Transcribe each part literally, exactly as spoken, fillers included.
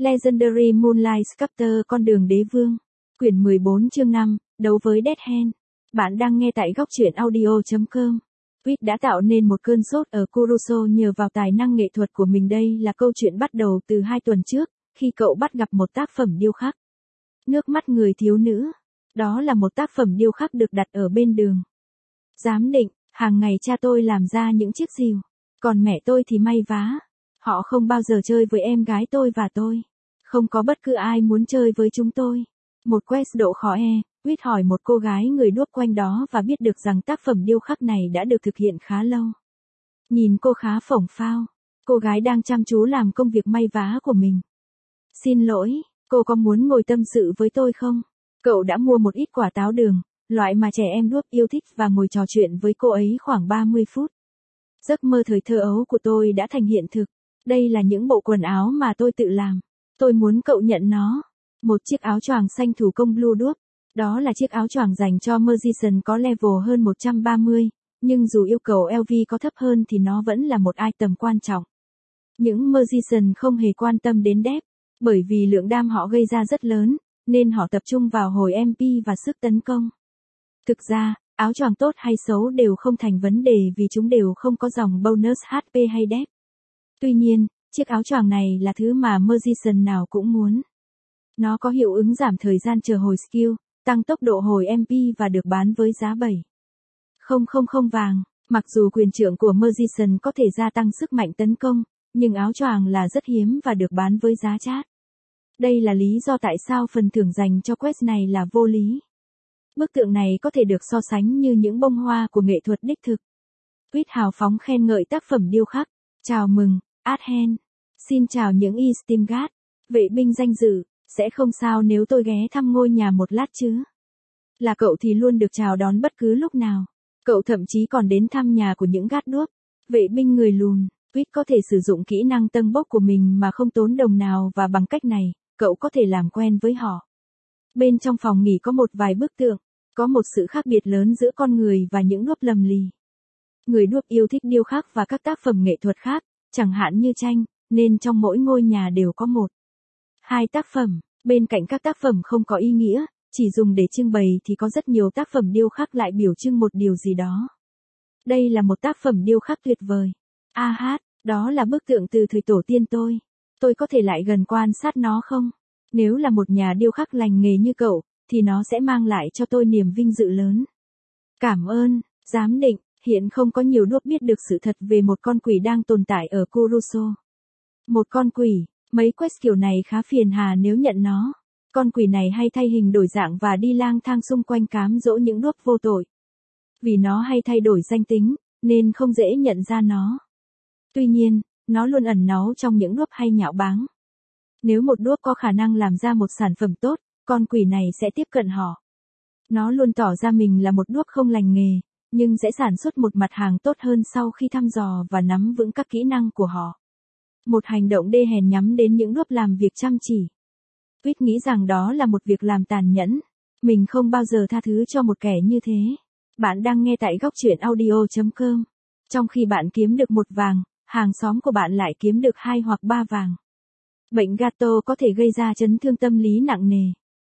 Legendary Moonlight Sculptor con đường đế vương. Quyển mười bốn chương năm, đấu với Dead Hand. Bạn đang nghe tại góc truyện audio chấm com. Reed đã tạo nên một cơn sốt ở Kuroso nhờ vào tài năng nghệ thuật của mình. Đây là câu chuyện bắt đầu từ hai tuần trước, khi cậu bắt gặp một tác phẩm điêu khắc. Nước mắt người thiếu nữ. Đó là một tác phẩm điêu khắc được đặt ở bên đường. Giám định, hàng ngày cha tôi làm ra những chiếc rìu, còn mẹ tôi thì may vá. Họ không bao giờ chơi với em gái tôi và tôi. Không có bất cứ ai muốn chơi với chúng tôi. Một quest độ khó e, Reed hỏi một cô gái người đuốc quanh đó và biết được rằng tác phẩm điêu khắc này đã được thực hiện khá lâu. Nhìn cô khá phổng phao. Cô gái đang chăm chú làm công việc may vá của mình. Xin lỗi, cô có muốn ngồi tâm sự với tôi không? Cậu đã mua một ít quả táo đường, loại mà trẻ em đuốc yêu thích và ngồi trò chuyện với cô ấy khoảng ba mươi phút. Giấc mơ thời thơ ấu của tôi đã thành hiện thực. Đây là những bộ quần áo mà tôi tự làm. Tôi muốn cậu nhận nó. Một chiếc áo choàng xanh thủ công Blue Dwarf. Đó là chiếc áo choàng dành cho magician có level hơn một trăm ba mươi, nhưng dù yêu cầu lờ vê có thấp hơn thì nó vẫn là một item quan trọng. Những magician không hề quan tâm đến depth, bởi vì lượng đam họ gây ra rất lớn, nên họ tập trung vào hồi em pê và sức tấn công. Thực ra, áo choàng tốt hay xấu đều không thành vấn đề vì chúng đều không có dòng bonus hát pê hay depth. Tuy nhiên, chiếc áo choàng này là thứ mà magician nào cũng muốn. Nó có hiệu ứng giảm thời gian chờ hồi skill, tăng tốc độ hồi em pê và được bán với giá bảy nghìn vàng. Mặc dù quyền trượng của magician có thể gia tăng sức mạnh tấn công, nhưng áo choàng là rất hiếm và được bán với giá chát. Đây là lý do tại sao phần thưởng dành cho quest này là vô lý. Bức tượng này có thể được so sánh như những bông hoa của nghệ thuật đích thực. Reed hào phóng khen ngợi tác phẩm điêu khắc. Chào mừng, Adhen. Xin chào những Istimgard, vệ binh danh dự, sẽ không sao nếu tôi ghé thăm ngôi nhà một lát chứ. Là cậu thì luôn được chào đón bất cứ lúc nào. Cậu thậm chí còn đến thăm nhà của những gát đuốc, vệ binh người lùn. Reed có thể sử dụng kỹ năng tâng bốc của mình mà không tốn đồng nào và bằng cách này, cậu có thể làm quen với họ. Bên trong phòng nghỉ có một vài bức tượng, có một sự khác biệt lớn giữa con người và những đuốc lầm lì. Người đuốc yêu thích điêu khắc và các tác phẩm nghệ thuật khác, chẳng hạn như tranh, nên trong mỗi ngôi nhà đều có một, hai tác phẩm. Bên cạnh các tác phẩm không có ý nghĩa, chỉ dùng để trưng bày thì có rất nhiều tác phẩm điêu khắc lại biểu trưng một điều gì đó. Đây là một tác phẩm điêu khắc tuyệt vời. A hát, đó là bức tượng từ thời tổ tiên tôi. Tôi có thể lại gần quan sát nó không? Nếu là một nhà điêu khắc lành nghề như cậu, thì nó sẽ mang lại cho tôi niềm vinh dự lớn. Cảm ơn, giám định. Hiện không có nhiều đuốc biết được sự thật về một con quỷ đang tồn tại ở Kuroso. Một con quỷ, mấy quest kiểu này khá phiền hà nếu nhận nó. Con quỷ này hay thay hình đổi dạng và đi lang thang xung quanh cám dỗ những đuốc vô tội. Vì nó hay thay đổi danh tính, nên không dễ nhận ra nó. Tuy nhiên, nó luôn ẩn náu trong những đuốc hay nhạo báng. Nếu một đuốc có khả năng làm ra một sản phẩm tốt, con quỷ này sẽ tiếp cận họ. Nó luôn tỏ ra mình là một đuốc không lành nghề, nhưng sẽ sản xuất một mặt hàng tốt hơn sau khi thăm dò và nắm vững các kỹ năng của họ. Một hành động đê hèn nhắm đến những đuốc làm việc chăm chỉ. Reed nghĩ rằng đó là một việc làm tàn nhẫn. Mình không bao giờ tha thứ cho một kẻ như thế. Bạn đang nghe tại góc truyện audio chấm com. Trong khi bạn kiếm được một vàng, hàng xóm của bạn lại kiếm được hai hoặc ba vàng. Bệnh gato có thể gây ra chấn thương tâm lý nặng nề.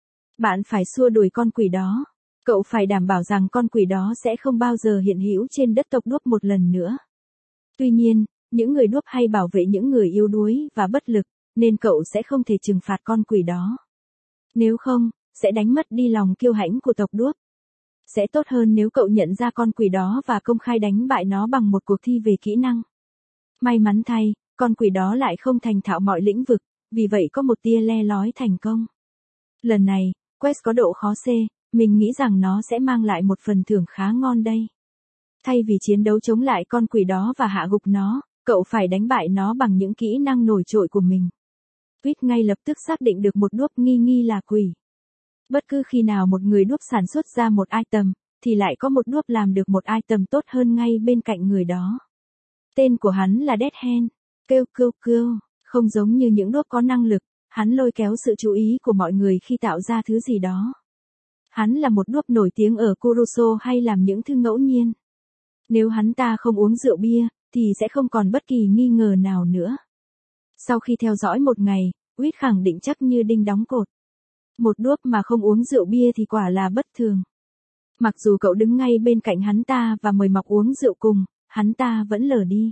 Bạn phải xua đuổi con quỷ đó. Cậu phải đảm bảo rằng con quỷ đó sẽ không bao giờ hiện hữu trên đất tộc đuốc một lần nữa. Tuy nhiên, những người đuốc hay bảo vệ những người yếu đuối và bất lực, nên cậu sẽ không thể trừng phạt con quỷ đó. Nếu không, sẽ đánh mất đi lòng kiêu hãnh của tộc đuốc. Sẽ tốt hơn nếu cậu nhận ra con quỷ đó và công khai đánh bại nó bằng một cuộc thi về kỹ năng. May mắn thay, con quỷ đó lại không thành thạo mọi lĩnh vực, vì vậy có một tia le lói thành công. Lần này, quest có độ khó C. Mình nghĩ rằng nó sẽ mang lại một phần thưởng khá ngon đây. Thay vì chiến đấu chống lại con quỷ đó và hạ gục nó, cậu phải đánh bại nó bằng những kỹ năng nổi trội của mình. Reed ngay lập tức xác định được một đuốc nghi nghi là quỷ. Bất cứ khi nào một người đuốc sản xuất ra một item, thì lại có một đuốc làm được một item tốt hơn ngay bên cạnh người đó. Tên của hắn là Dead Hand. Kêu kêu kêu, không giống như những đuốc có năng lực, hắn lôi kéo sự chú ý của mọi người khi tạo ra thứ gì đó. Hắn là một đuốc nổi tiếng ở Kuroso hay làm những thứ ngẫu nhiên. Nếu hắn ta không uống rượu bia, thì sẽ không còn bất kỳ nghi ngờ nào nữa. Sau khi theo dõi một ngày, Quýt khẳng định chắc như đinh đóng cột. Một đuốc mà không uống rượu bia thì quả là bất thường. Mặc dù cậu đứng ngay bên cạnh hắn ta và mời mọc uống rượu cùng, hắn ta vẫn lờ đi.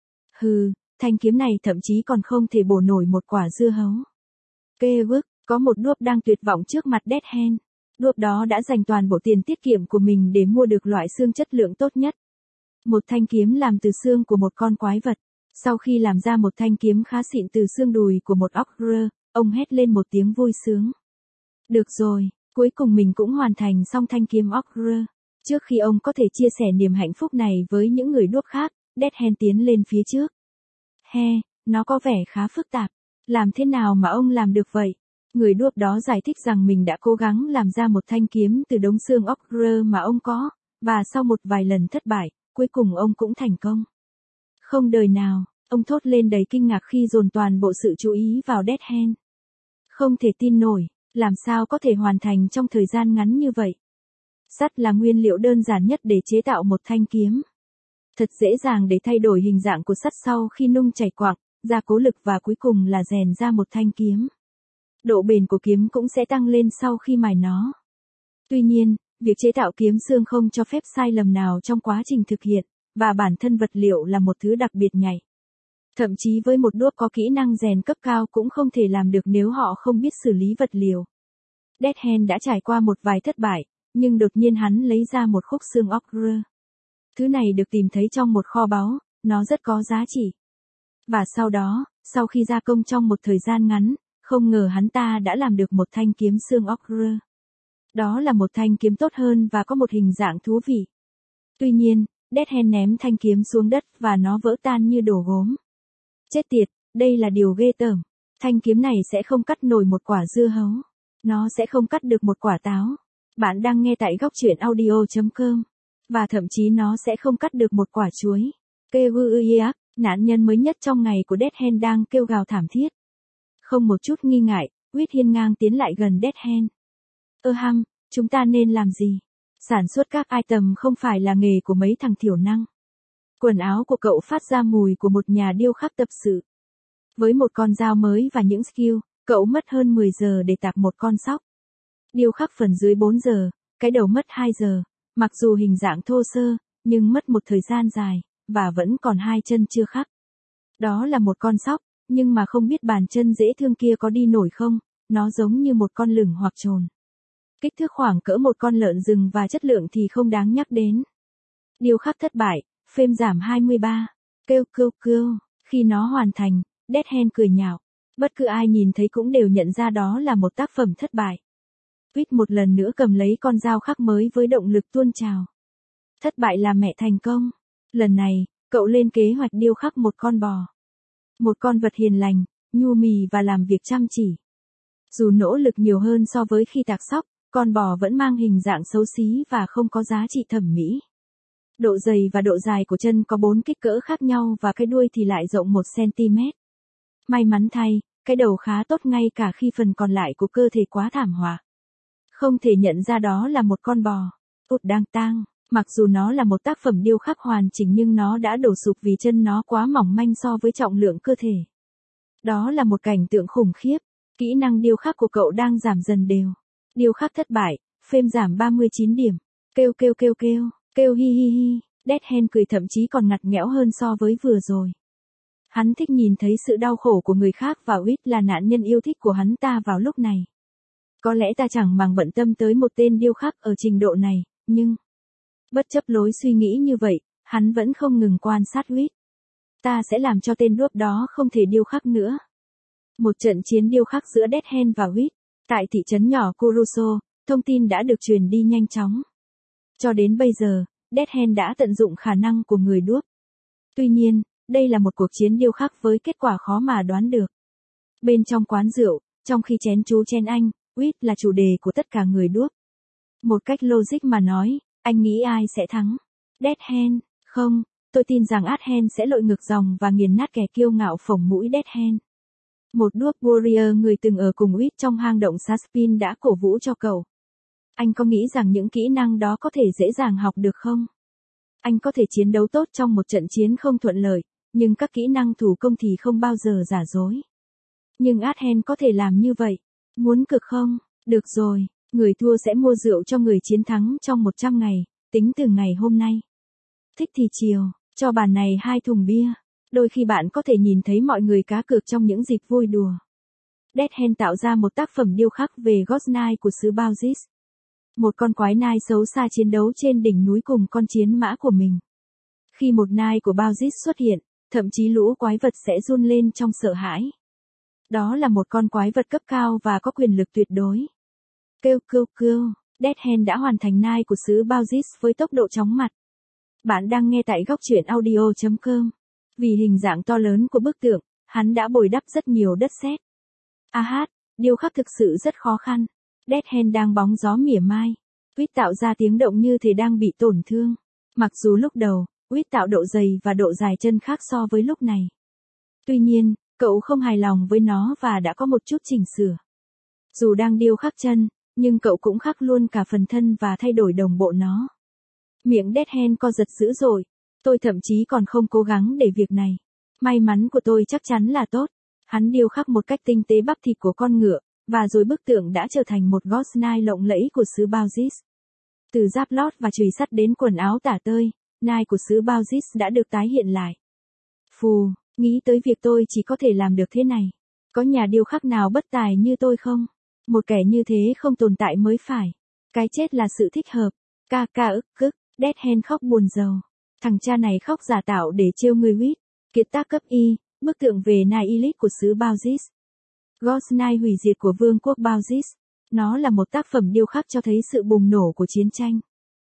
Hừ, thanh kiếm này thậm chí còn không thể bổ nổi một quả dưa hấu. Kê bức, có một đuốc đang tuyệt vọng trước mặt Dead Hand. Đuốc đó đã dành toàn bộ tiền tiết kiệm của mình để mua được loại xương chất lượng tốt nhất. Một thanh kiếm làm từ xương của một con quái vật. Sau khi làm ra một thanh kiếm khá xịn từ xương đùi của một ogre, ông hét lên một tiếng vui sướng. Được rồi, cuối cùng mình cũng hoàn thành xong thanh kiếm ogre. Trước khi ông có thể chia sẻ niềm hạnh phúc này với những người đuốc khác, Dead Hand tiến lên phía trước. He, nó có vẻ khá phức tạp. Làm thế nào mà ông làm được vậy? Người đuốc đó giải thích rằng mình đã cố gắng làm ra một thanh kiếm từ đống xương ogre mà ông có, và sau một vài lần thất bại, cuối cùng ông cũng thành công. Không đời nào, ông thốt lên đầy kinh ngạc khi dồn toàn bộ sự chú ý vào Dead Hand. Không thể tin nổi, làm sao có thể hoàn thành trong thời gian ngắn như vậy? Sắt là nguyên liệu đơn giản nhất để chế tạo một thanh kiếm. Thật dễ dàng để thay đổi hình dạng của sắt sau khi nung chảy quặng, gia cố lực và cuối cùng là rèn ra một thanh kiếm. Độ bền của kiếm cũng sẽ tăng lên sau khi mài nó. Tuy nhiên, việc chế tạo kiếm xương không cho phép sai lầm nào trong quá trình thực hiện, và bản thân vật liệu là một thứ đặc biệt nhạy. Thậm chí với một đuốc có kỹ năng rèn cấp cao cũng không thể làm được nếu họ không biết xử lý vật liệu. Dead Hand đã trải qua một vài thất bại, nhưng đột nhiên hắn lấy ra một khúc xương ogre. Thứ này được tìm thấy trong một kho báu, nó rất có giá trị. Và sau đó, sau khi gia công trong một thời gian ngắn, không ngờ hắn ta đã làm được một thanh kiếm xương ogre. Đó là một thanh kiếm tốt hơn và có một hình dạng thú vị. Tuy nhiên, Dead Hand ném thanh kiếm xuống đất và nó vỡ tan như đổ gốm. Chết tiệt, đây là điều ghê tởm. Thanh kiếm này sẽ không cắt nổi một quả dưa hấu. Nó sẽ không cắt được một quả táo. Bạn đang nghe tại góc truyện audio chấm com. Và thậm chí nó sẽ không cắt được một quả chuối. Kevuiak, nạn nhân mới nhất trong ngày của Dead Hand đang kêu gào thảm thiết. Không một chút nghi ngại, Quýt hiên ngang tiến lại gần Dead Hand. Ơ hăm, chúng ta nên làm gì? Sản xuất các item không phải là nghề của mấy thằng thiểu năng. Quần áo của cậu phát ra mùi của một nhà điêu khắc tập sự. Với một con dao mới và những skill, cậu mất hơn mười giờ để tạc một con sóc. Điêu khắc phần dưới bốn giờ, cái đầu mất hai giờ, mặc dù hình dạng thô sơ, nhưng mất một thời gian dài, và vẫn còn hai chân chưa khắc. Đó là một con sóc, nhưng mà không biết bàn chân dễ thương kia có đi nổi không, nó giống như một con lửng hoặc trồn. Kích thước khoảng cỡ một con lợn rừng và chất lượng thì không đáng nhắc đến. Điêu khắc thất bại, frame giảm hai mươi ba. Kêu kêu kêu, khi nó hoàn thành, Dead Hand cười nhạo. Bất cứ ai nhìn thấy cũng đều nhận ra đó là một tác phẩm thất bại. Quýt một lần nữa cầm lấy con dao khắc mới với động lực tuôn trào. Thất bại là mẹ thành công. Lần này, cậu lên kế hoạch điêu khắc một con bò. Một con vật hiền lành, nhu mì và làm việc chăm chỉ. Dù nỗ lực nhiều hơn so với khi tạc sóc, con bò vẫn mang hình dạng xấu xí và không có giá trị thẩm mỹ. Độ dày và độ dài của chân có bốn kích cỡ khác nhau và cái đuôi thì lại rộng một xăng-ti-mét. May mắn thay, cái đầu khá tốt ngay cả khi phần còn lại của cơ thể quá thảm họa. Không thể nhận ra đó là một con bò. Ụt đang tang, mặc dù nó là một tác phẩm điêu khắc hoàn chỉnh nhưng nó đã đổ sụp vì chân nó quá mỏng manh so với trọng lượng cơ thể. Đó là một cảnh tượng khủng khiếp. Kỹ năng điêu khắc của cậu đang giảm dần đều. Điêu khắc thất bại, frame giảm ba mươi chín điểm. Kêu kêu kêu kêu, kêu hi hi hi. Dead Hand cười thậm chí còn ngặt nghẽo hơn so với vừa rồi. Hắn thích nhìn thấy sự đau khổ của người khác và Quýt là nạn nhân yêu thích của hắn ta vào lúc này. Có lẽ ta chẳng màng bận tâm tới một tên điêu khắc ở trình độ này, nhưng... Bất chấp lối suy nghĩ như vậy, hắn vẫn không ngừng quan sát Quýt. Ta sẽ làm cho tên đuốc đó không thể điêu khắc nữa. Một trận chiến điêu khắc giữa Dead Hand và Quýt, tại thị trấn nhỏ Kuruso, thông tin đã được truyền đi nhanh chóng. Cho đến bây giờ, Dead Hand đã tận dụng khả năng của người đuốc. Tuy nhiên, đây là một cuộc chiến điêu khắc với kết quả khó mà đoán được. Bên trong quán rượu, trong khi chén chú chen anh, Quýt là chủ đề của tất cả người đuốc. Một cách logic mà nói, anh nghĩ ai sẽ thắng? Dead Hand, không, tôi tin rằng Art Hand sẽ lội ngược dòng và nghiền nát kẻ kiêu ngạo phồng mũi Dead Hand. Một đuốc warrior người từng ở cùng Quýt trong hang động Saspin đã cổ vũ cho cậu. Anh có nghĩ rằng những kỹ năng đó có thể dễ dàng học được không? Anh có thể chiến đấu tốt trong một trận chiến không thuận lợi, nhưng các kỹ năng thủ công thì không bao giờ giả dối. Nhưng Adhen có thể làm như vậy. Muốn cực không? Được rồi, người thua sẽ mua rượu cho người chiến thắng trong một trăm ngày, tính từ ngày hôm nay. Thích thì chiều, cho bàn này hai thùng bia. Đôi khi bạn có thể nhìn thấy mọi người cá cược trong những dịp vui đùa. Dead Hand tạo ra một tác phẩm điêu khắc về Ghost Knight của xứ Balzis. Một con quái nai xấu xa chiến đấu trên đỉnh núi cùng con chiến mã của mình. Khi một nai của Balzis xuất hiện, thậm chí lũ quái vật sẽ run lên trong sợ hãi. Đó là một con quái vật cấp cao và có quyền lực tuyệt đối. Kêu kêu kêu, Dead Hand đã hoàn thành nai của xứ Balzis với tốc độ chóng mặt. Bạn đang nghe tại góc truyện audio chấm com. Vì hình dạng to lớn của bức tượng, hắn đã bồi đắp rất nhiều đất sét. A hát, điêu khắc thực sự rất khó khăn. Dead Hand đang bóng gió mỉa mai. Quýt tạo ra tiếng động như thể đang bị tổn thương. Mặc dù lúc đầu, Quýt tạo độ dày và độ dài chân khác so với lúc này. Tuy nhiên, cậu không hài lòng với nó và đã có một chút chỉnh sửa. Dù đang điêu khắc chân, nhưng cậu cũng khắc luôn cả phần thân và thay đổi đồng bộ nó. Miệng Dead Hand co giật dữ dội. Tôi thậm chí còn không cố gắng để việc này. May mắn của tôi chắc chắn là tốt. Hắn điêu khắc một cách tinh tế bắp thịt của con ngựa, và rồi bức tượng đã trở thành một Ghost Knight lộng lẫy của xứ Balzis. Từ giáp lót và chùy sắt đến quần áo tả tơi, Knight của xứ Balzis đã được tái hiện lại. Phù, nghĩ tới việc tôi chỉ có thể làm được thế này. Có nhà điêu khắc nào bất tài như tôi không? Một kẻ như thế không tồn tại mới phải. Cái chết là sự thích hợp. Ca ca ức cức, Dead Hand khóc buồn rầu. Thằng cha này khóc giả tạo để trêu người Quýt. Kiệt tác cấp Y, bức tượng về Knight Elite của xứ Balzis. Ghost Knight hủy diệt của vương quốc Balzis. Nó là một tác phẩm điêu khắc cho thấy sự bùng nổ của chiến tranh.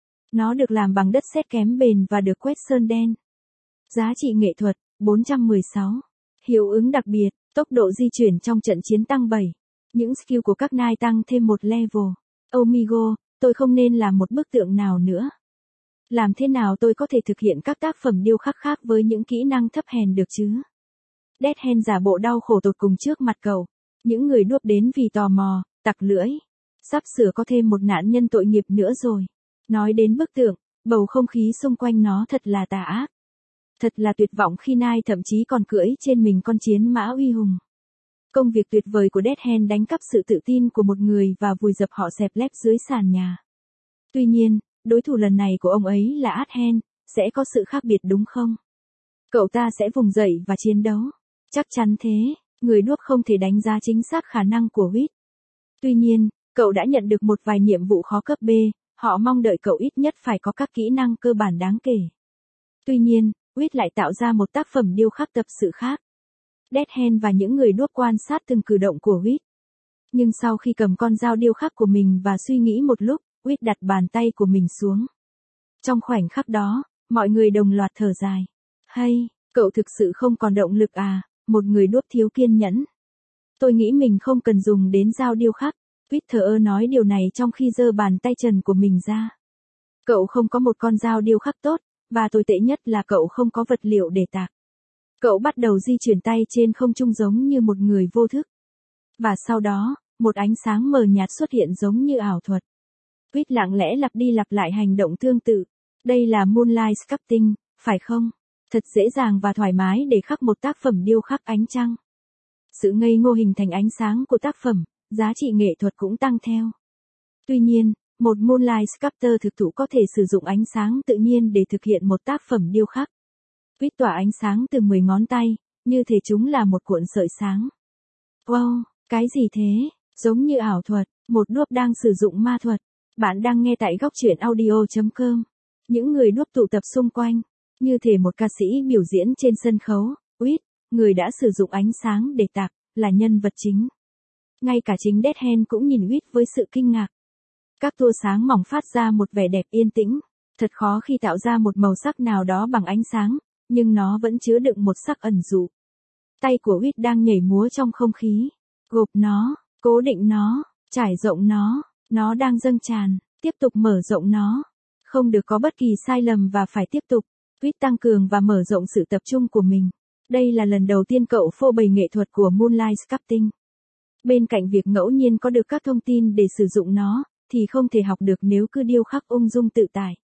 Nó được làm bằng đất sét kém bền và được quét sơn đen. Giá trị nghệ thuật, bốn trăm mười sáu. Hiệu ứng đặc biệt, tốc độ di chuyển trong trận chiến tăng bảy. Những skill của các Knight tăng thêm một level. Omigo, tôi không nên làm một bức tượng nào nữa. Làm thế nào tôi có thể thực hiện các tác phẩm điêu khắc khác với những kỹ năng thấp hèn được chứ? Dead Hand giả bộ đau khổ tột cùng trước mặt cậu. Những người đuốc đến vì tò mò, tặc lưỡi. Sắp sửa có thêm một nạn nhân tội nghiệp nữa rồi. Nói đến bức tượng, bầu không khí xung quanh nó thật là tà ác. Thật là tuyệt vọng khi Knight thậm chí còn cưỡi trên mình con chiến mã uy hùng. Công việc tuyệt vời của Dead Hand đánh cắp sự tự tin của một người và vùi dập họ xẹp lép dưới sàn nhà. Tuy nhiên, đối thủ lần này của ông ấy là Adhen, sẽ có sự khác biệt đúng không? Cậu ta sẽ vùng dậy và chiến đấu. Chắc chắn thế, người đuốc không thể đánh giá chính xác khả năng của Quýt. Tuy nhiên, cậu đã nhận được một vài nhiệm vụ khó cấp B, họ mong đợi cậu ít nhất phải có các kỹ năng cơ bản đáng kể. Tuy nhiên, Quýt lại tạo ra một tác phẩm điêu khắc tập sự khác. Dead Hand và những người đuốc quan sát từng cử động của Quýt. Nhưng sau khi cầm con dao điêu khắc của mình và suy nghĩ một lúc, Quýt đặt bàn tay của mình xuống. Trong khoảnh khắc đó, mọi người đồng loạt thở dài. Hay, cậu thực sự không còn động lực à, một người đuốc thiếu kiên nhẫn. Tôi nghĩ mình không cần dùng đến dao điêu khắc. Quýt thờ ơ nói điều này trong khi giơ bàn tay trần của mình ra. Cậu không có một con dao điêu khắc tốt, và tồi tệ nhất là cậu không có vật liệu để tạc. Cậu bắt đầu di chuyển tay trên không trung giống như một người vô thức. Và sau đó, một ánh sáng mờ nhạt xuất hiện giống như ảo thuật. Quýt lặng lẽ lặp đi lặp lại hành động tương tự. Đây là Moonlight Sculpting, phải không? Thật dễ dàng và thoải mái để khắc một tác phẩm điêu khắc ánh trăng. Sự ngây ngô hình thành ánh sáng của tác phẩm, giá trị nghệ thuật cũng tăng theo. Tuy nhiên, một Moonlight Sculptor thực thụ có thể sử dụng ánh sáng tự nhiên để thực hiện một tác phẩm điêu khắc. Quýt tỏa ánh sáng từ mười ngón tay, như thể chúng là một cuộn sợi sáng. Wow, cái gì thế? Giống như ảo thuật, một đuốc đang sử dụng ma thuật. Bạn đang nghe tại góc truyện audio chấm com. Những người đuốc tụ tập xung quanh, như thể một ca sĩ biểu diễn trên sân khấu. Quýt, người đã sử dụng ánh sáng để tạc, là nhân vật chính. Ngay cả chính Dead Hand cũng nhìn Quýt với sự kinh ngạc. Các tua sáng mỏng phát ra một vẻ đẹp yên tĩnh. Thật khó khi tạo ra một màu sắc nào đó bằng ánh sáng, nhưng nó vẫn chứa đựng một sắc ẩn dụ. Tay của Quýt đang nhảy múa trong không khí. Gộp nó, cố định nó, trải rộng nó, nó đang dâng tràn, tiếp tục mở rộng nó. Không được có bất kỳ sai lầm và phải tiếp tục. Quýt tăng cường và mở rộng sự tập trung của mình. Đây là lần đầu tiên cậu phô bày nghệ thuật của Moonlight Sculpting. Bên cạnh việc ngẫu nhiên có được các thông tin để sử dụng nó, thì không thể học được nếu cứ điêu khắc ung dung tự tại.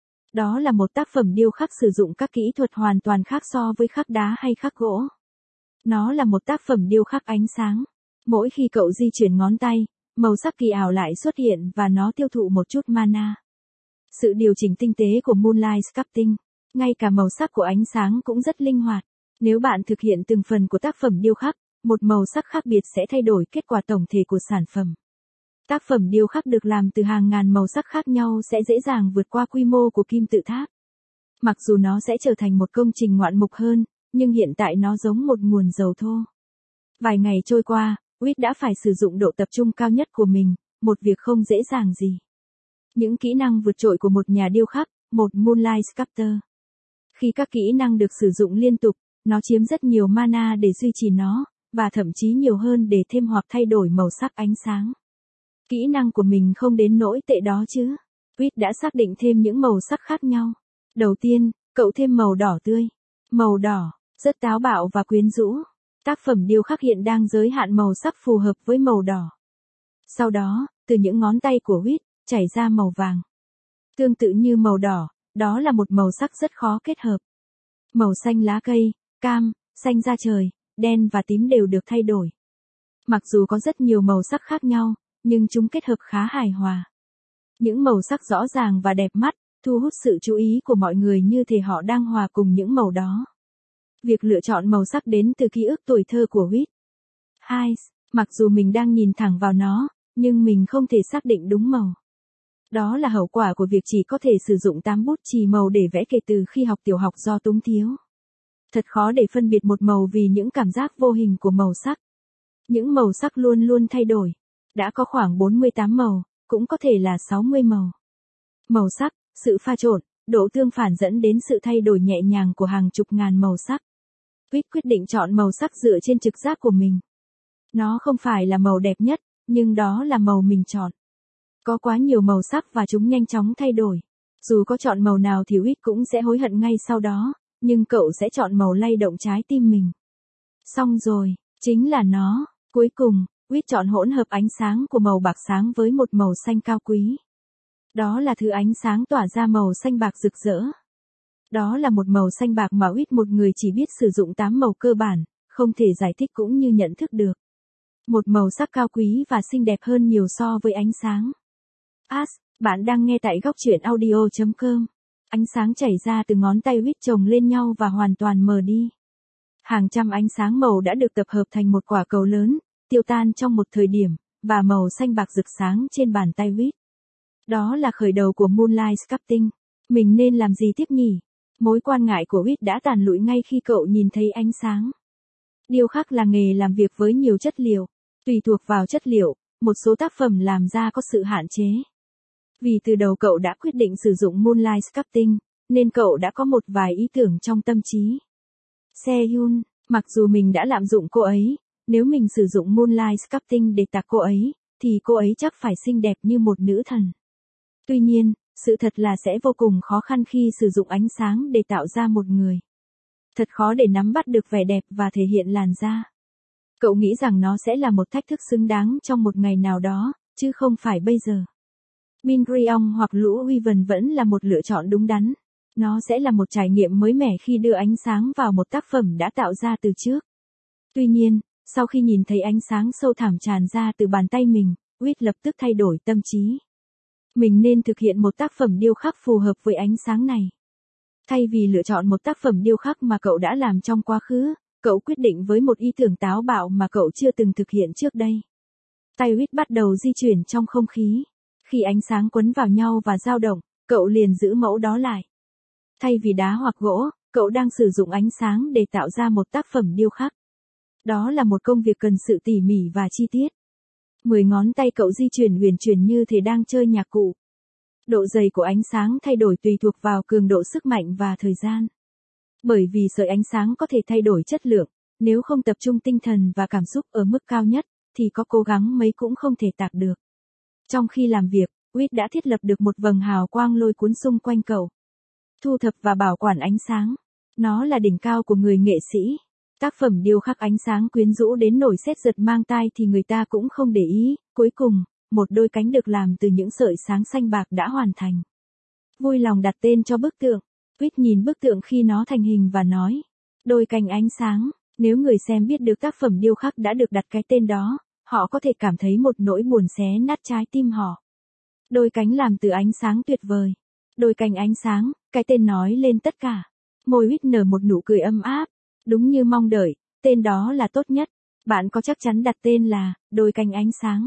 Đó là một tác phẩm điêu khắc sử dụng các kỹ thuật hoàn toàn khác so với khắc đá hay khắc gỗ. Nó là một tác phẩm điêu khắc ánh sáng. Mỗi khi cậu di chuyển ngón tay, màu sắc kỳ ảo lại xuất hiện và nó tiêu thụ một chút mana. Sự điều chỉnh tinh tế của Moonlight Sculpting, ngay cả màu sắc của ánh sáng cũng rất linh hoạt. Nếu bạn thực hiện từng phần của tác phẩm điêu khắc, một màu sắc khác biệt sẽ thay đổi kết quả tổng thể của sản phẩm. Tác phẩm điêu khắc được làm từ hàng ngàn màu sắc khác nhau sẽ dễ dàng vượt qua quy mô của kim tự tháp. Mặc dù nó sẽ trở thành một công trình ngoạn mục hơn, nhưng hiện tại nó giống một nguồn dầu thô. Vài ngày trôi qua, Whit đã phải sử dụng độ tập trung cao nhất của mình, một việc không dễ dàng gì. Những kỹ năng vượt trội của một nhà điêu khắc, một Moonlight Sculptor. Khi các kỹ năng được sử dụng liên tục, nó chiếm rất nhiều mana để duy trì nó, và thậm chí nhiều hơn để thêm hoặc thay đổi màu sắc ánh sáng. Kỹ năng của mình không đến nỗi tệ đó chứ. Whit đã xác định thêm những màu sắc khác nhau. Đầu tiên, cậu thêm màu đỏ tươi. Màu đỏ, rất táo bạo và quyến rũ. Tác phẩm điêu khắc hiện đang giới hạn màu sắc phù hợp với màu đỏ. Sau đó, từ những ngón tay của Whit, chảy ra màu vàng. Tương tự như màu đỏ, đó là một màu sắc rất khó kết hợp. Màu xanh lá cây, cam, xanh da trời, đen và tím đều được thay đổi. Mặc dù có rất nhiều màu sắc khác nhau, nhưng chúng kết hợp khá hài hòa. Những màu sắc rõ ràng và đẹp mắt, thu hút sự chú ý của mọi người như thể họ đang hòa cùng những màu đó. Việc lựa chọn màu sắc đến từ ký ức tuổi thơ của Whit. hai. Mặc dù mình đang nhìn thẳng vào nó, nhưng mình không thể xác định đúng màu. Đó là hậu quả của việc chỉ có thể sử dụng tám bút chì màu để vẽ kể từ khi học tiểu học do túng thiếu. Thật khó để phân biệt một màu vì những cảm giác vô hình của màu sắc. Những màu sắc luôn luôn thay đổi. Đã có khoảng bốn mươi tám màu, cũng có thể là sáu mươi màu. Màu sắc, sự pha trộn, độ tương phản dẫn đến sự thay đổi nhẹ nhàng của hàng chục ngàn màu sắc. Whit quyết định chọn màu sắc dựa trên trực giác của mình. Nó không phải là màu đẹp nhất, nhưng đó là màu mình chọn. Có quá nhiều màu sắc và chúng nhanh chóng thay đổi. Dù có chọn màu nào thì Whit cũng sẽ hối hận ngay sau đó, nhưng cậu sẽ chọn màu lay động trái tim mình. Xong rồi, chính là nó. Cuối cùng, Whit chọn hỗn hợp ánh sáng của màu bạc sáng với một màu xanh cao quý. Đó là thứ ánh sáng tỏa ra màu xanh bạc rực rỡ. Đó là một màu xanh bạc mà Whit một người chỉ biết sử dụng tám màu cơ bản, không thể giải thích cũng như nhận thức được. Một màu sắc cao quý và xinh đẹp hơn nhiều so với ánh sáng. As, bạn đang nghe tại góc truyện audio chấm com. Ánh sáng chảy ra từ ngón tay Whit chồng lên nhau và hoàn toàn mờ đi. Hàng trăm ánh sáng màu đã được tập hợp thành một quả cầu lớn, tiêu tan trong một thời điểm, và màu xanh bạc rực sáng trên bàn tay Whit. Đó là khởi đầu của Moonlight Sculpting. Mình nên làm gì tiếp nhỉ? Mối quan ngại của Whit đã tàn lụi ngay khi cậu nhìn thấy ánh sáng. Điêu khắc là nghề làm việc với nhiều chất liệu. Tùy thuộc vào chất liệu, một số tác phẩm làm ra có sự hạn chế. Vì từ đầu cậu đã quyết định sử dụng Moonlight Sculpting, nên cậu đã có một vài ý tưởng trong tâm trí. Sehun, mặc dù mình đã lạm dụng cô ấy, nếu mình sử dụng Moonlight Sculpting để tạc cô ấy, thì cô ấy chắc phải xinh đẹp như một nữ thần. Tuy nhiên, sự thật là sẽ vô cùng khó khăn khi sử dụng ánh sáng để tạo ra một người. Thật khó để nắm bắt được vẻ đẹp và thể hiện làn da. Cậu nghĩ rằng nó sẽ là một thách thức xứng đáng trong một ngày nào đó, chứ không phải bây giờ. Min Ryeong hoặc Lũ Weaven vẫn là một lựa chọn đúng đắn. Nó sẽ là một trải nghiệm mới mẻ khi đưa ánh sáng vào một tác phẩm đã tạo ra từ trước. Tuy nhiên, sau khi nhìn thấy ánh sáng sâu thẳm tràn ra từ bàn tay mình, Whit lập tức thay đổi tâm trí. Mình nên thực hiện một tác phẩm điêu khắc phù hợp với ánh sáng này. Thay vì lựa chọn một tác phẩm điêu khắc mà cậu đã làm trong quá khứ, cậu quyết định với một ý tưởng táo bạo mà cậu chưa từng thực hiện trước đây. Tay Whit bắt đầu di chuyển trong không khí. Khi ánh sáng quấn vào nhau và dao động, cậu liền giữ mẫu đó lại. Thay vì đá hoặc gỗ, cậu đang sử dụng ánh sáng để tạo ra một tác phẩm điêu khắc. Đó là một công việc cần sự tỉ mỉ và chi tiết. Mười ngón tay cậu di chuyển huyền chuyển như thể đang chơi nhạc cụ. Độ dày của ánh sáng thay đổi tùy thuộc vào cường độ sức mạnh và thời gian. Bởi vì sợi ánh sáng có thể thay đổi chất lượng, nếu không tập trung tinh thần và cảm xúc ở mức cao nhất, thì có cố gắng mấy cũng không thể tạc được. Trong khi làm việc, Whit đã thiết lập được một vầng hào quang lôi cuốn xung quanh cậu. Thu thập và bảo quản ánh sáng. Nó là đỉnh cao của người nghệ sĩ. Tác phẩm điêu khắc ánh sáng quyến rũ đến nổi sét giật mang tai thì người ta cũng không để ý. Cuối cùng, một đôi cánh được làm từ những sợi sáng xanh bạc đã hoàn thành. Vui lòng đặt tên cho bức tượng. Whit nhìn bức tượng khi nó thành hình và nói. Đôi cánh ánh sáng. Nếu người xem biết được tác phẩm điêu khắc đã được đặt cái tên đó, họ có thể cảm thấy một nỗi buồn xé nát trái tim họ. Đôi cánh làm từ ánh sáng tuyệt vời. Đôi cánh ánh sáng, cái tên nói lên tất cả. Môi Whit nở một nụ cười ấm áp. Đúng như mong đợi, tên đó là tốt nhất. Bạn có chắc chắn đặt tên là đôi cánh ánh sáng?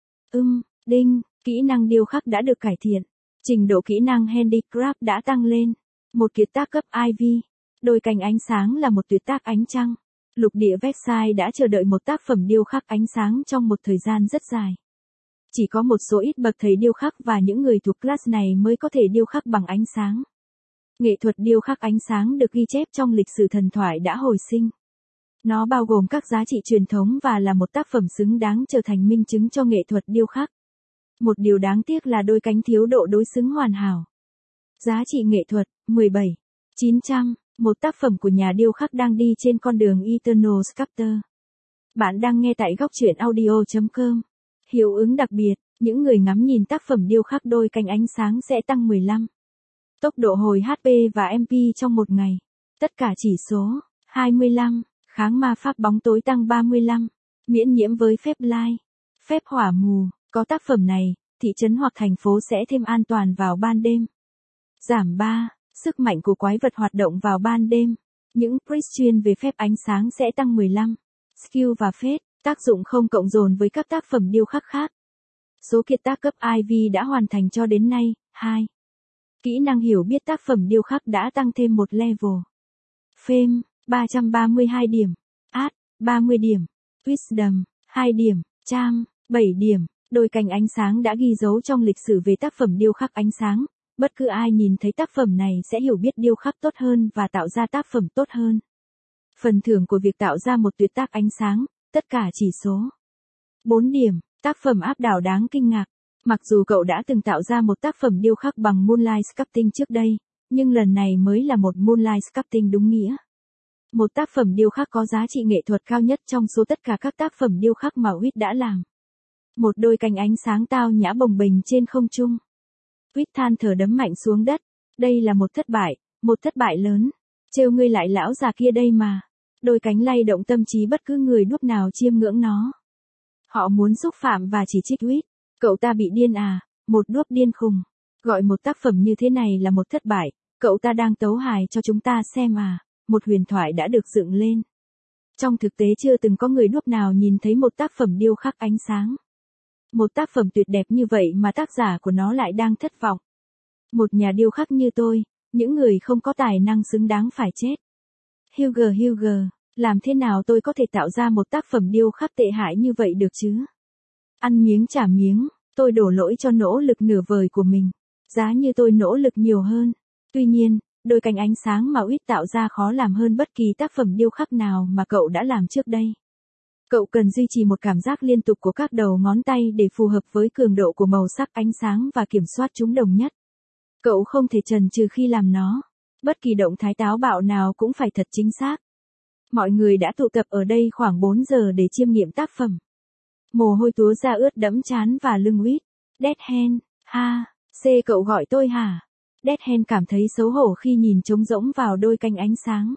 Ừm, đinh, kỹ năng điêu khắc đã được cải thiện. Trình độ kỹ năng handicraft đã tăng lên. Một kiệt tác cấp i vê. Đôi cánh ánh sáng là một tuyệt tác ánh trăng. Lục địa Versailles đã chờ đợi một tác phẩm điêu khắc ánh sáng trong một thời gian rất dài. Chỉ có một số ít bậc thầy điêu khắc và những người thuộc class này mới có thể điêu khắc bằng ánh sáng. Nghệ thuật điêu khắc ánh sáng được ghi chép trong lịch sử thần thoại đã hồi sinh. Nó bao gồm các giá trị truyền thống và là một tác phẩm xứng đáng trở thành minh chứng cho nghệ thuật điêu khắc. Một điều đáng tiếc là đôi cánh thiếu độ đối xứng hoàn hảo. Giá trị nghệ thuật, mười bảy nghìn chín trăm, một tác phẩm của nhà điêu khắc đang đi trên con đường Eternal Sculptor. Bạn đang nghe tại góc truyện audio chấm com. Hiệu ứng đặc biệt, những người ngắm nhìn tác phẩm điêu khắc đôi cánh ánh sáng sẽ tăng mười lăm. Tốc độ hồi hát pê và em pê trong một ngày. Tất cả chỉ số, hai mươi lăm. Kháng ma pháp bóng tối tăng ba mươi lăm. Miễn nhiễm với phép lai. Phép hỏa mù, có tác phẩm này, thị trấn hoặc thành phố sẽ thêm an toàn vào ban đêm. Giảm ba. Sức mạnh của quái vật hoạt động vào ban đêm. Những priest chuyên về phép ánh sáng sẽ tăng mười lăm. Skill và phép, tác dụng không cộng dồn với các tác phẩm điêu khắc khác. Số kiệt tác cấp i vê đã hoàn thành cho đến nay, hai. Kỹ năng hiểu biết tác phẩm điêu khắc đã tăng thêm một level. Fame, ba trăm ba mươi hai điểm. Art, ba mươi điểm. Wisdom, hai điểm. Charm, bảy điểm. Đôi cánh ánh sáng đã ghi dấu trong lịch sử về tác phẩm điêu khắc ánh sáng. Bất cứ ai nhìn thấy tác phẩm này sẽ hiểu biết điêu khắc tốt hơn và tạo ra tác phẩm tốt hơn. Phần thưởng của việc tạo ra một tuyệt tác ánh sáng, tất cả chỉ số. bốn điểm, tác phẩm áp đảo đáng kinh ngạc. Mặc dù cậu đã từng tạo ra một tác phẩm điêu khắc bằng Moonlight Sculpting trước đây, nhưng lần này mới là một Moonlight Sculpting đúng nghĩa. Một tác phẩm điêu khắc có giá trị nghệ thuật cao nhất trong số tất cả các tác phẩm điêu khắc mà Whit đã làm. Một đôi cánh ánh sáng tao nhã bồng bềnh trên không trung. Whit than thở đấm mạnh xuống đất. Đây là một thất bại, một thất bại lớn. Trêu ngươi lại lão già kia đây mà. Đôi cánh lay động tâm trí bất cứ người đuốc nào chiêm ngưỡng nó. Họ muốn xúc phạm và chỉ trích Whit. Cậu ta bị điên à, một đuốc điên khùng. Gọi một tác phẩm như thế này là một thất bại, cậu ta đang tấu hài cho chúng ta xem à, một huyền thoại đã được dựng lên. Trong thực tế chưa từng có người đuốc nào nhìn thấy một tác phẩm điêu khắc ánh sáng. Một tác phẩm tuyệt đẹp như vậy mà tác giả của nó lại đang thất vọng. Một nhà điêu khắc như tôi, những người không có tài năng xứng đáng phải chết. Hugo Hugo, làm thế nào tôi có thể tạo ra một tác phẩm điêu khắc tệ hại như vậy được chứ? Ăn miếng trả miếng, tôi đổ lỗi cho nỗ lực nửa vời của mình. Giá như tôi nỗ lực nhiều hơn. Tuy nhiên, đôi cánh ánh sáng mà Whit tạo ra khó làm hơn bất kỳ tác phẩm điêu khắc nào mà cậu đã làm trước đây. Cậu cần duy trì một cảm giác liên tục của các đầu ngón tay để phù hợp với cường độ của màu sắc ánh sáng và kiểm soát chúng đồng nhất. Cậu không thể chần chừ khi làm nó. Bất kỳ động thái táo bạo nào cũng phải thật chính xác. Mọi người đã tụ tập ở đây khoảng bốn giờ để chiêm nghiệm tác phẩm. Mồ hôi túa ra ướt đẫm trán và lưng Whit. Dead Hand, ha, C cậu gọi tôi hả? Dead Hand cảm thấy xấu hổ khi nhìn trống rỗng vào đôi cánh ánh sáng.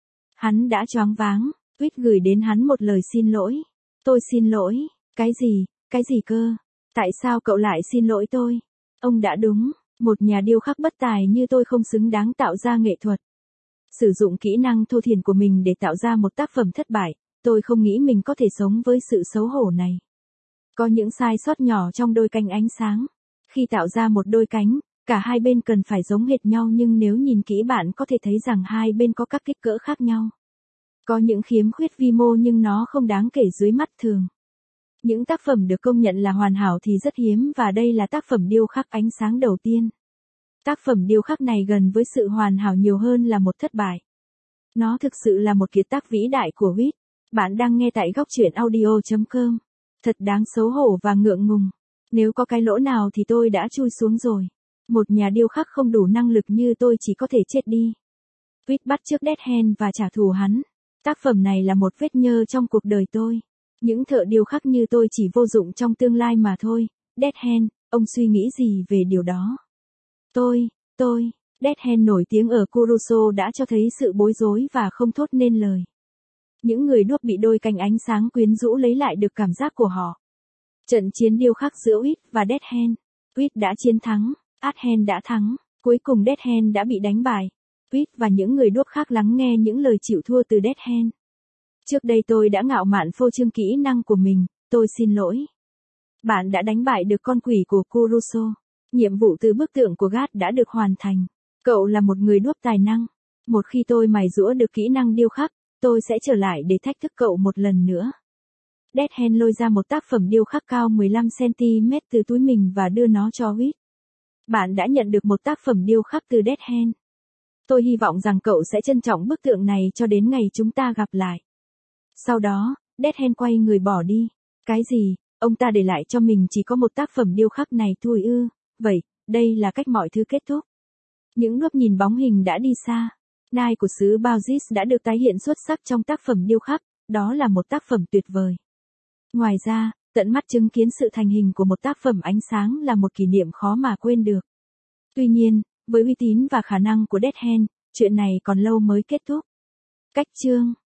Hắn đã choáng váng, Whit gửi đến hắn một lời xin lỗi. Tôi xin lỗi, cái gì, cái gì cơ? Tại sao cậu lại xin lỗi tôi? Ông đã đúng, một nhà điêu khắc bất tài như tôi không xứng đáng tạo ra nghệ thuật. Sử dụng kỹ năng thô thiển của mình để tạo ra một tác phẩm thất bại, tôi không nghĩ mình có thể sống với sự xấu hổ này. Có những sai sót nhỏ trong đôi cánh ánh sáng. Khi tạo ra một đôi cánh, cả hai bên cần phải giống hệt nhau nhưng nếu nhìn kỹ bạn có thể thấy rằng hai bên có các kích cỡ khác nhau. Có những khiếm khuyết vi mô nhưng nó không đáng kể dưới mắt thường. Những tác phẩm được công nhận là hoàn hảo thì rất hiếm và đây là tác phẩm điêu khắc ánh sáng đầu tiên. Tác phẩm điêu khắc này gần với sự hoàn hảo nhiều hơn là một thất bại. Nó thực sự là một kiệt tác vĩ đại của Whit. Bạn đang nghe tại góc truyện audio chấm com. Thật đáng xấu hổ và ngượng ngùng. Nếu có cái lỗ nào thì tôi đã chui xuống rồi. Một nhà điêu khắc không đủ năng lực như tôi chỉ có thể chết đi. Whit bắt chước Dead Hand và trả thù hắn. Tác phẩm này là một vết nhơ trong cuộc đời tôi. Những thợ điêu khắc như tôi chỉ vô dụng trong tương lai mà thôi. Dead Hand, ông suy nghĩ gì về điều đó? Tôi, tôi, Dead Hand nổi tiếng ở Kuroso đã cho thấy sự bối rối và không thốt nên lời. Những người đuốc bị đôi cánh ánh sáng quyến rũ lấy lại được cảm giác của họ. Trận chiến điêu khắc giữa Uýt và Deadhand. Uýt đã chiến thắng, Adhen đã thắng, cuối cùng Deadhand đã bị đánh bại. Uýt và những người đuốc khác lắng nghe những lời chịu thua từ Deadhand. Trước đây tôi đã ngạo mạn phô trương kỹ năng của mình, tôi xin lỗi. Bạn đã đánh bại được con quỷ của Kuruso. Nhiệm vụ từ bức tượng của Gad đã được hoàn thành. Cậu là một người đuốc tài năng. Một khi tôi mài giũa được kỹ năng điêu khắc, tôi sẽ trở lại để thách thức cậu một lần nữa. Deadhand lôi ra một tác phẩm điêu khắc cao mười lăm xăng-ti-mét từ túi mình và đưa nó cho Uýt. Bạn đã nhận được một tác phẩm điêu khắc từ Deadhand. Tôi hy vọng rằng cậu sẽ trân trọng bức tượng này cho đến ngày chúng ta gặp lại. Sau đó, Deadhand quay người bỏ đi. Cái gì, ông ta để lại cho mình chỉ có một tác phẩm điêu khắc này thôi ư? Vậy, đây là cách mọi thứ kết thúc. Những đuốc nhìn bóng hình đã đi xa. Nai của xứ Bauzis đã được tái hiện xuất sắc trong tác phẩm điêu khắc, đó là một tác phẩm tuyệt vời. Ngoài ra, tận mắt chứng kiến sự thành hình của một tác phẩm ánh sáng là một kỷ niệm khó mà quên được. Tuy nhiên, với uy tín và khả năng của Deadhand, chuyện này còn lâu mới kết thúc. Cách chương